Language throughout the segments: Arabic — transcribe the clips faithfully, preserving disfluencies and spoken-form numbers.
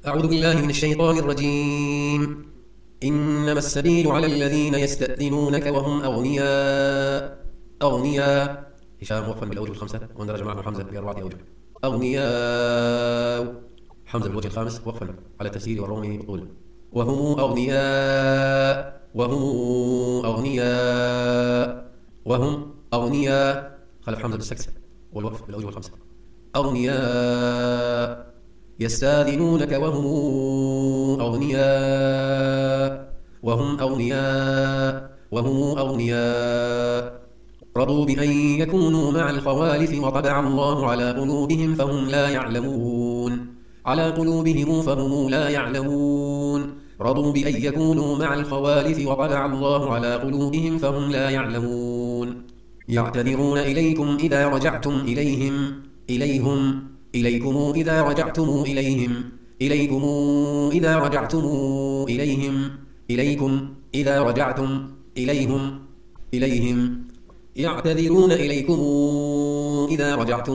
أعوذ بالله من الشيطان الرجيم. إنما السبيل على الذين يستأذنونك وهم أغنياء. أغنياء هشام وقفا بالأوجه الخمسة، واندرج معه حمزة بأربعة أوجه. أغنياء حمزة بالوجه الخامس وقفا على التفسير والروم بطول. وهم أغنياء وهم أغنياء وهم أغنياء خلف حمزة بالسكت والوقف بالأوجه الخمسة. أغنياء يستاذنونك وهم أغنياء وهم أغنياء وهم أغنياء رضوا بأن يكونوا مع الخوالف وطبع الله على قلوبهم فهم لا يعلمون. على قلوبهم فهم لا يعلمون. رضوا بأن يكونوا مع الخوالف وطبع الله على قلوبهم فهم لا يعلمون. يعتذرون إليكم إذا رجعتم إليهم إليهم إليكم إذا رجعتم إليهم إليكم إذا رجعتم إليهم إليكم إذا رجعتم إليهم إليهم يعتذرون إليكم إذا رجعتم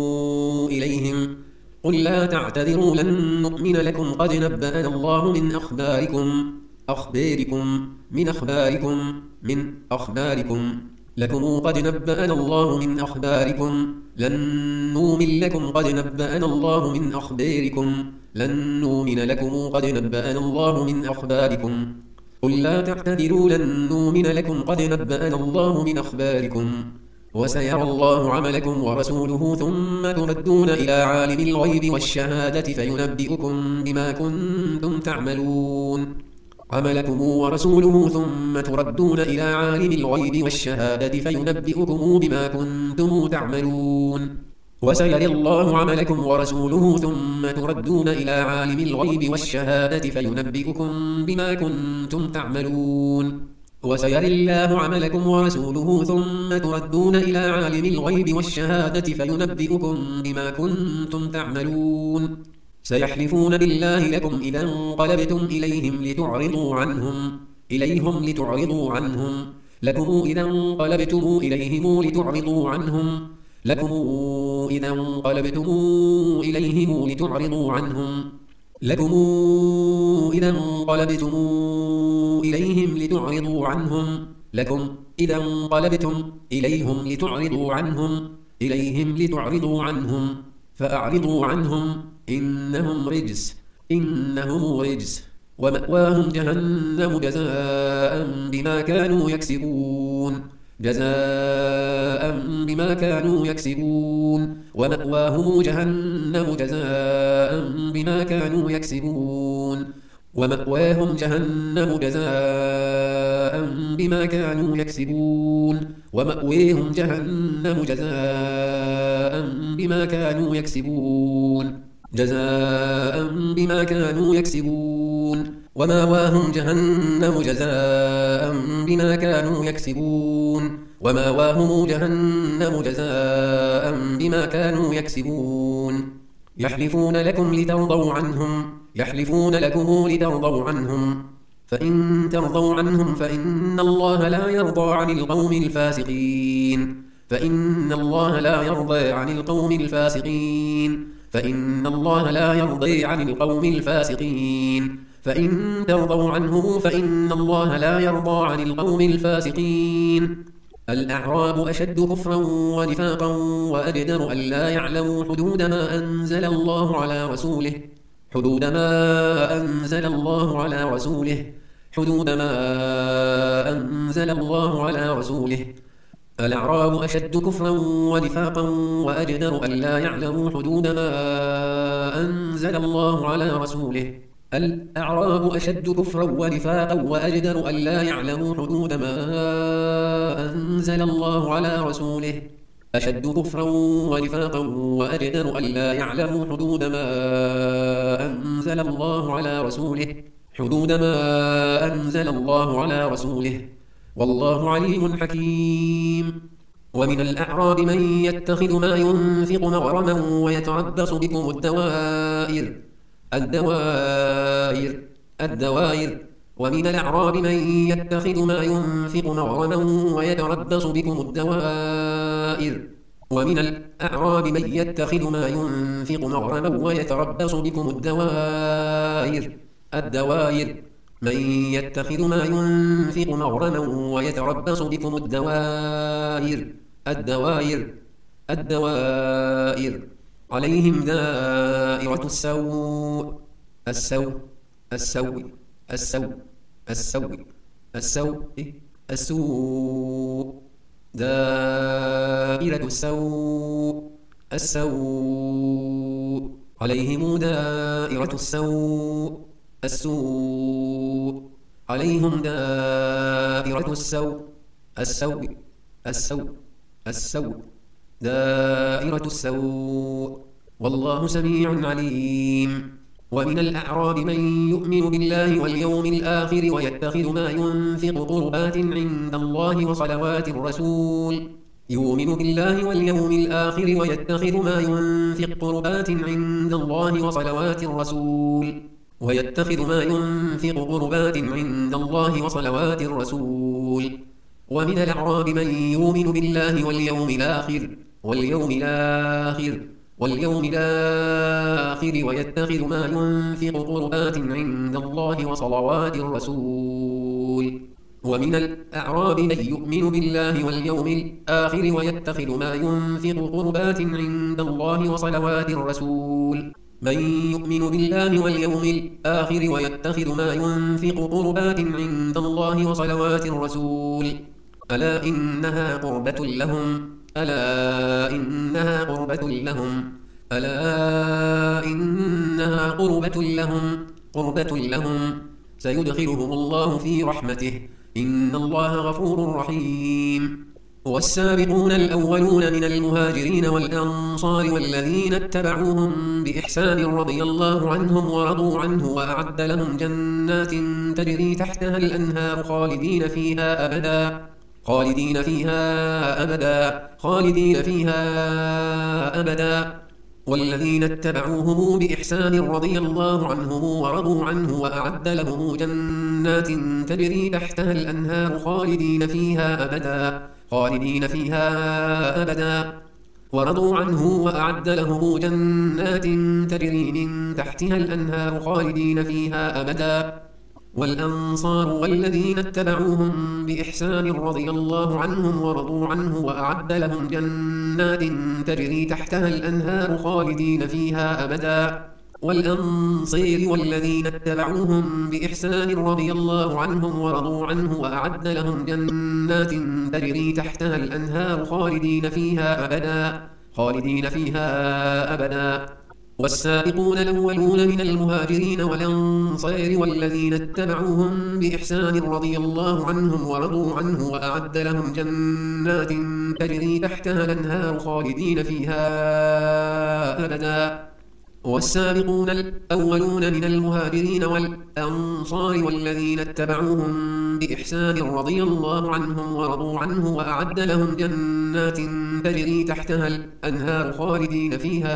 إليهم قل لا تعتذروا لن نؤمن لكم قد نبأنا الله من أخباركم أخباركم من أخباركم من أخباركم لكم قد نبأنا الله من أخباركم لن نؤمن لكم قد نبأنا الله من أخباركم لن نؤمن لكم قد نبأنا الله من أخباركم قل لا تعتذروا لن نؤمن لكم قد نبأنا الله من أخباركم وسيرى الله عملكم ورسوله ثم تردون إلى عالم الغيب والشهادة فينبئكم بما كنتم تعملون. عملكم ورسوله ثم تردون إلى عالم الغيب والشهادة فينبئكم بما كنتم تعملون. وسيرى الله عملكم ورسوله ثم تردون إلى عالم الغيب والشهادة فينبئكم بما كنتم تعملون. وسيرى الله عملكم ورسوله ثم تردون إلى عالم الغيب والشهادة فينبئكم بما كنتم تعملون. سيحلفون بالله لكم إذا انقلبتم إليهم لتعرضوا عنهم إليهم لتعرضوا عنهم لكم إذا انقلبتم إليهم لتعرضوا عنهم لكم إذا انقلبتم إليهم لتعرضوا عنهم لكم إذا انقلبتم إليهم لتعرضوا عنهم لكم إذا انقلبتم إليهم لتعرضوا عنهم إليهم لتعرضوا عنهم فأعرضوا عنهم إنهم رجس إنهم رجس ومأواهم جهنم جزاء بما كانوا يكسبون جزاء بما كانوا يكسبون ومأواهم جهنم جزاء بما كانوا يكسبون ومأواهم جهنم جزاء بما كانوا يكسبون ومأواهم جهنم جزاء بما كانوا يكسبون جزاء بما كانوا يكسبون ومأواهم جهنم جزاء بما كانوا يكسبون ومأواهم جهنم جزاء بما كانوا يكسبون يحلفون لكم لترضوا عنهم يحلفون لكم لترضوا عنهم فإن ترضوا عنهم فإن الله لا يرضى عن القوم الفاسقين فإن الله لا يرضى عن القوم الفاسقين فإن الله لا يرضى عن القوم الفاسقين فإن ترضوا عنهم فإن الله لا يرضى عن القوم الفاسقين. الأعراب أشد كفرا ونفاقا وأجدر أن لا يعلموا حدود ما أنزل الله على رسوله حدود ما أنزل الله على رسوله حدود ما أنزل الله على رسوله. الأعراب أشد كفرا ونفاقا وأجدر أن لا يعلموا حدود ما أنزل الله على رسوله. الأعراب أشد كفرا ونفاقا وأجدر أن لا يعلموا حدود ما أنزل الله على رسوله. أشد كفرا ونفاقا وأجدر أن لا يعلموا حدود ما أنزل الله على رسوله حدود ما أنزل الله على رسوله والله عليم حكيم. ومن الأعراب من يتخذ ما ينفق مغرما ويتربص بكم الدوائر الدوائر الدوائر ومن الأعراب من يتخذ ما ينفق مغرما ويتربص بكم الدوائر ومن الأعراب من يتخذ ما ينفق مغرما ويتربص بكم الدوائر الدوائر من يتخذ ما ينفق مغرما ويتربص بكم الدوائر الدوائر الدوائر عليهم دائرة السوء السوء السوء السوء السوء السوء السوء دائرة السوء السوء عليهم دائرة السوء السوء عليهم دائرة السوء السوء السوء السوء دائرة السوء والله سميع عليم ومن الأعراب من يؤمن بالله واليوم الآخر ويتخذ ما ينفق قربات عند الله وصلوات الرسول يؤمن بالله واليوم الآخر ويتخذ ما ينفق قربات عند الله وصلوات الرسول ويتخذ ما ينفق قربات عند الله وصلوات الرسول ومن الأعراب من يؤمن بالله واليوم الآخر واليوم الآخر واليوم الآخر ويتخذ ما ينفق قربات عند الله وصلوات الرسول ومن الأعراب من يؤمن بالله واليوم الآخر ويتخذ ما ينفق قربات عند الله وصلوات الرسول من يؤمن بالله واليوم الآخر ويتخذ ما ينفق قربات عند الله وصلوات الرسول ألا إنها قربة لهم ألا إنها قربة لهم ألا إنها قربة لهم قربة لهم سيدخلهم الله في رحمته إن الله غفور رحيم والسابقون الأولون من المهاجرين والأنصار والذين اتبعوهم بإحسان رضي الله عنهم ورضوا عنه وأعد لهم جنات تجري تحتها الأنهار خالدين فيها أبدا خالدين فيها أبدا خالدين فيها أبدا والذين اتبعوهم بإحسان رضي الله عنهم ورضوا عنه وأعد لهم جنات تجري تحتها الأنهار خالدين فيها أبدا خالدين فيها أبدا ورضوا عنه وأعد لهم جنات تجري من تحتها الأنهار خالدين فيها أبدا والأنصار والذين اتبعوهم بإحسان رضي الله عنهم ورضوا عنه وأعد لهم جنات تجري تحتها الأنهار خالدين فيها أبدا والأنصير والذين اتبعوهم بإحسان رضي الله عنهم ورضوا عنه وأعد لهم جنات تجري تحتها الأنهار خالدين فيها أبدا خالدين فيها أبدا والسابقون الأولون من المهاجرين والأنصار والذين اتبعوهم بإحسان رضي الله عنهم ورضوا عنه وأعد لهم جنات تجري تحتها الأنهار خالدين فيها أبدا والسابقون الأولون من المهاجرين والأنصار والذين اتبعوهم بإحسان رضي الله عنهم ورضوا عنه وأعد لهم جنات تجري تحتها الأنهار خالدين فيها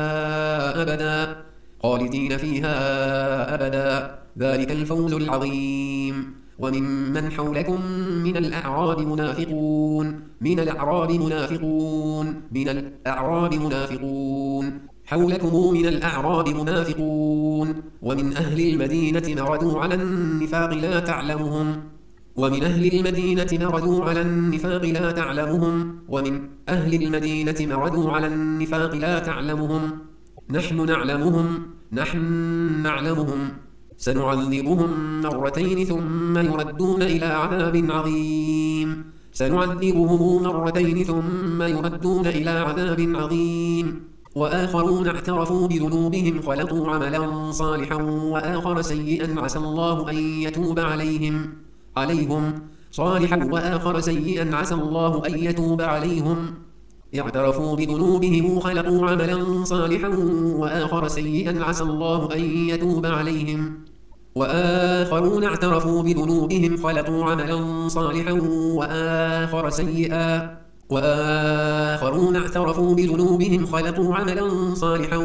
أبدا خالدين فيها أبدا ذلك الفوز العظيم وممن حولكم من الأعراب منافقون من الأعراب منافقون من الأعراب منافقون حولكم من الأعراب منافقون ومن أهل المدينة مردوا على النفاق لا تعلمهم ومن أهل المدينة مردوا على النفاق لا تعلمهم ومن أهل المدينة مردوا على النفاق لا تعلمهم نحن نعلمهم نحن نعلمهم سنعذبهم مرتين ثم يردون إلى عذاب عظيم سنعذبهم مرتين ثم يردون إلى عذاب عظيم وآخرون اعترفوا بذنوبهم خلطوا عملا صالحا وآخر سيئا عسى الله أن يتوب عليهم عليهم صالحا وآخر سيئا عسى الله أن يتوب عليهم اعترفوا بذنوبهم خلقوا عملا صالحا وآخر سيئا عسى الله أن يتوب عليهم وآخرون اعترفوا بذنوبهم خلقوا عملا صالحا وآخر سيئا وآخرون اعترفوا بذنوبهم خلقوا عملا صالحا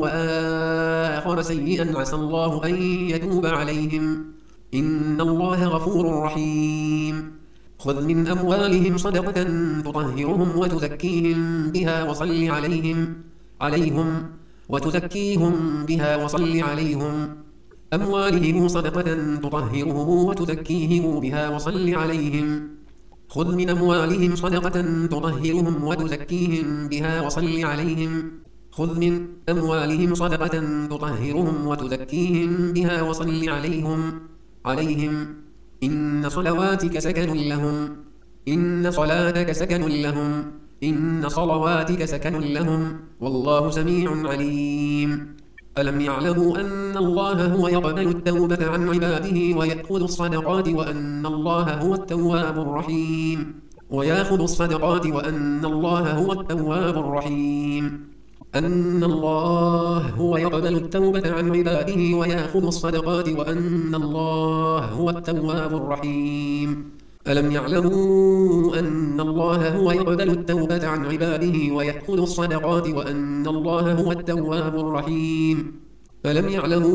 وآخر سيئا عسى الله أن يتوب عليهم إن الله غفور رحيم خذ من أموالهم صدقة تطهرهم وتزكيهم بها وصل عليهم عليهم وتزكيهم بها وصل عليهم أموالهم صدقة تطهرهم وتزكيهم بها وصل عليهم خذ من أموالهم صدقة تطهرهم وتزكيهم بها وصل عليهم خذ من أموالهم صدقة تطهرهم وتزكيهم بها وصل عليهم عليهم إن صلواتك سكن لهم إن صلاتك سكن لهم إن صلواتك سكن لهم والله سميع عليم ألم يعلموا أن الله هو يقبل التوبة عن عباده ويأخذ الصدقات وأن الله هو التواب الرحيم ويأخذ الصدقات وأن الله هو التواب الرحيم أن الله هو يقبل التوبة عن عباده ويأخذ الصدقات وأن الله هو التواب الرحيم ألم يعلموا أن الله هو يقبل التوبة عن عباده ويأخذ الصدقات وأن الله هو التواب الرحيم ألم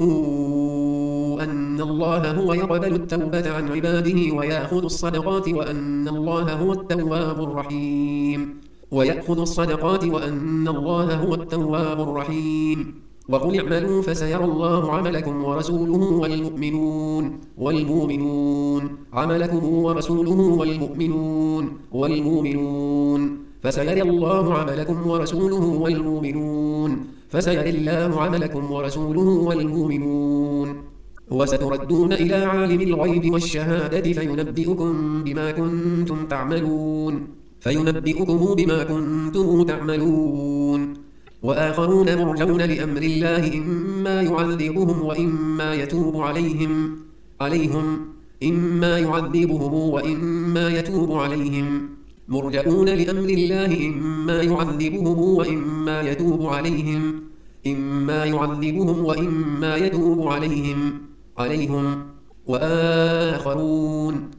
يعلموا أن الله هو يقبل التوبة عن عباده ويأخذ الصدقات وأن الله هو التواب الرحيم ويأخذ الصدقات وأن الله هو التواب الرحيم وقل اعملوا فسيرى الله عملكم ورسوله والمؤمنون والمؤمنون عملكم ورسوله والمؤمنون والمؤمنون فسيرى الله عملكم ورسوله والمؤمنون فسيرى الله عملكم ورسوله والمؤمنون وستردون إلى عالم الغيب والشهادة فينبئكم بما كنتم تعملون فينبئكم بما كنتم تعملون وآخرون مرجون لأمر الله إما يعذبهم وإما يتوب عليهم عليهم إما يعذبهم وإما يتوب عليهم مرجعون لأمر الله إما يعذبهم وإما يتوب عليهم إما يعذبهم وإما يتوب عليهم عليهم وآخرون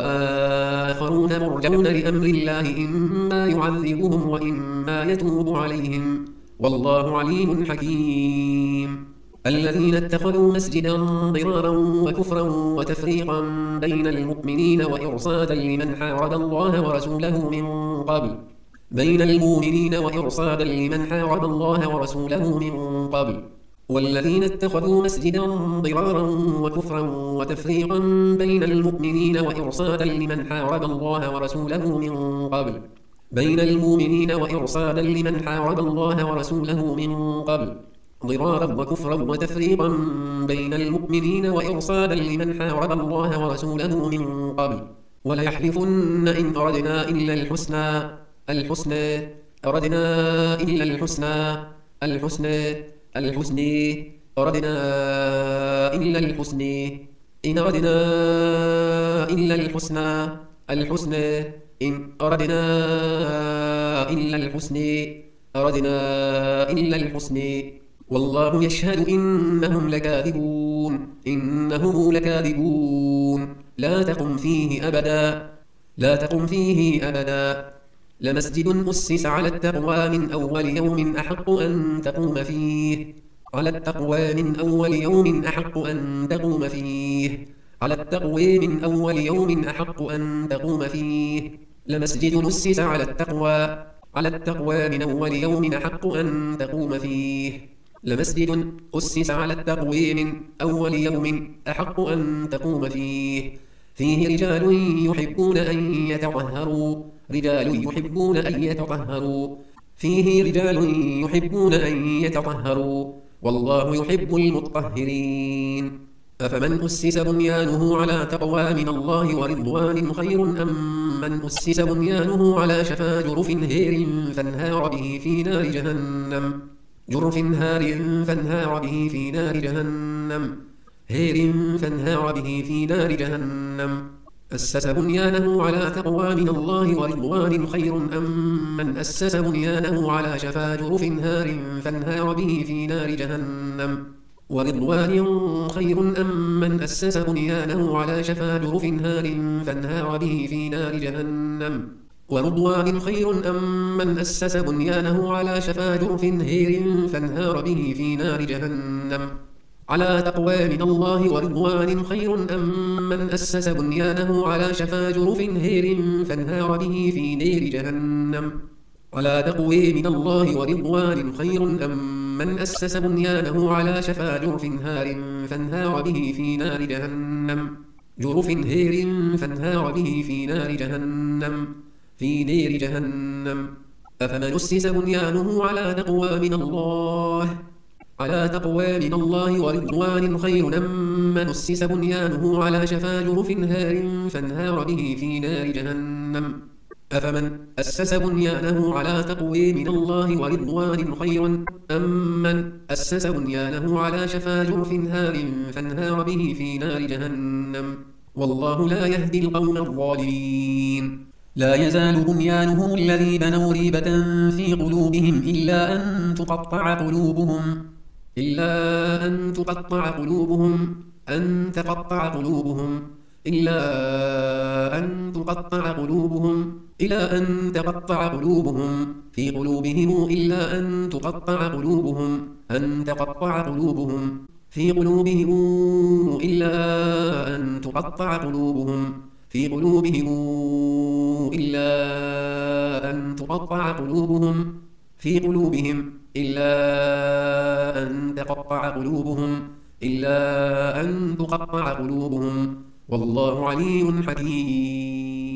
وآخرون مرجون لأمر الله إما يعذبهم وإما يتوب عليهم والله عليم حكيم الذين اتخذوا مسجدا ضرارا وكفرا وتفريقا بين المؤمنين وإرصادا لمن حارب الله ورسوله من قبل بين المؤمنين وإرصادا لمن حارب الله ورسوله من قبل والذين اتخذوا مسجدا ضرارا وكفرا وتفريقا بين المؤمنين وإرصادا لمن حارب الله ورسوله من قبل بين المؤمنين وإرصادا لمن حارب الله ورسوله من قبل ضرارا وكفرا وتفريقا بين المؤمنين وإرصادا لمن حارب الله ورسوله من قبل وليحلفن إن أردنا إلا الحسنى الحسنى أردنا إلا الحسنى الحسنى الحسنى أردنا إلا الحسنى إن أردنا إلا الحسنى الحسنى إن أردنا إلا الحسنى أردنا إلا الحسنى والله يشهد إنهم لكاذبون إنهم لكاذبون لا تقم فيه أبدا لا تقم فيه أبدا لمسجد أسس على التقوى من أول يوم أحق أن تقوم فيه على التقوى من أول يوم أحق أن تقوم فيه على التقوى من أول يوم أحق أن تقوم فيه لمسجد أسس على التقوى على التقوى من أول يوم أحق أن تقوم فيه لمسجد أسس على التقوى من أول يوم أحق أن تقوم فيه فيه رجال يحبون أن يتطهروا رجال يحبون أن يتطهروا فيه رجال يحبون أن يتطهروا والله يحب المطهرين أفمن أسس بنيانه على تقوى من الله ورضوان خير أم من أسس بنيانه على شفا جرف هير فانهار به في نار جهنم جرف هار فانهار به في نار جهنم هير فانهار به في نار جهنم أسس بنيانه على تقوى من الله ورضوان خير أم من أسس بنيانه على شفا جرف هار فانهار به في نار جهنم ورضوان خير أم من أسس بنيانه على شفا جرف هار فانهار به في نار جهنم ورضوان خير أم من أسس بنيانه على شفا جرف هير فانهار به في نار جهنم على تقوى من الله ورضوان خير أم من أسس بنيانه على شفا جرف هير فانهار به في نار جهنم على تقوى من الله ورضوان خير أم من أسس بنيانه على شفا جرف هار فانهار به في نار جهنم جرف هير فانهار به في نار جهنم في نار جهنم أفمن أسس بنيانه على تقوى من الله على تقوى من الله ورضوان خير أم من أسس بنيانه على شفا جرف هار فانهار به في نار جهنم أفمن أسس بنيانه على تقوى من الله ورضوان خير أم من أسس بنيانه على شفا جرف هار فانهار به في نار جهنم والله لا يهدي القوم الظالمين لا يزال بنيانهم الذي بنوا ريبة في قلوبهم إلا أن تقطع قلوبهم إلا أن تقطع قلوبهم أن تقطع قلوبهم إلا أن تقطع قلوبهم إلى أن تقطع قلوبهم في قلوبهم إلا أن تقطع قلوبهم أن تقطع قلوبهم في قلوبهم إلا أن تقطع قلوبهم في قلوبهم إلا أن تقطع قلوبهم في قلوبهم إلا أن تقطع قلوبهم إلا أن تقطع قلوبهم والله عليم حكيم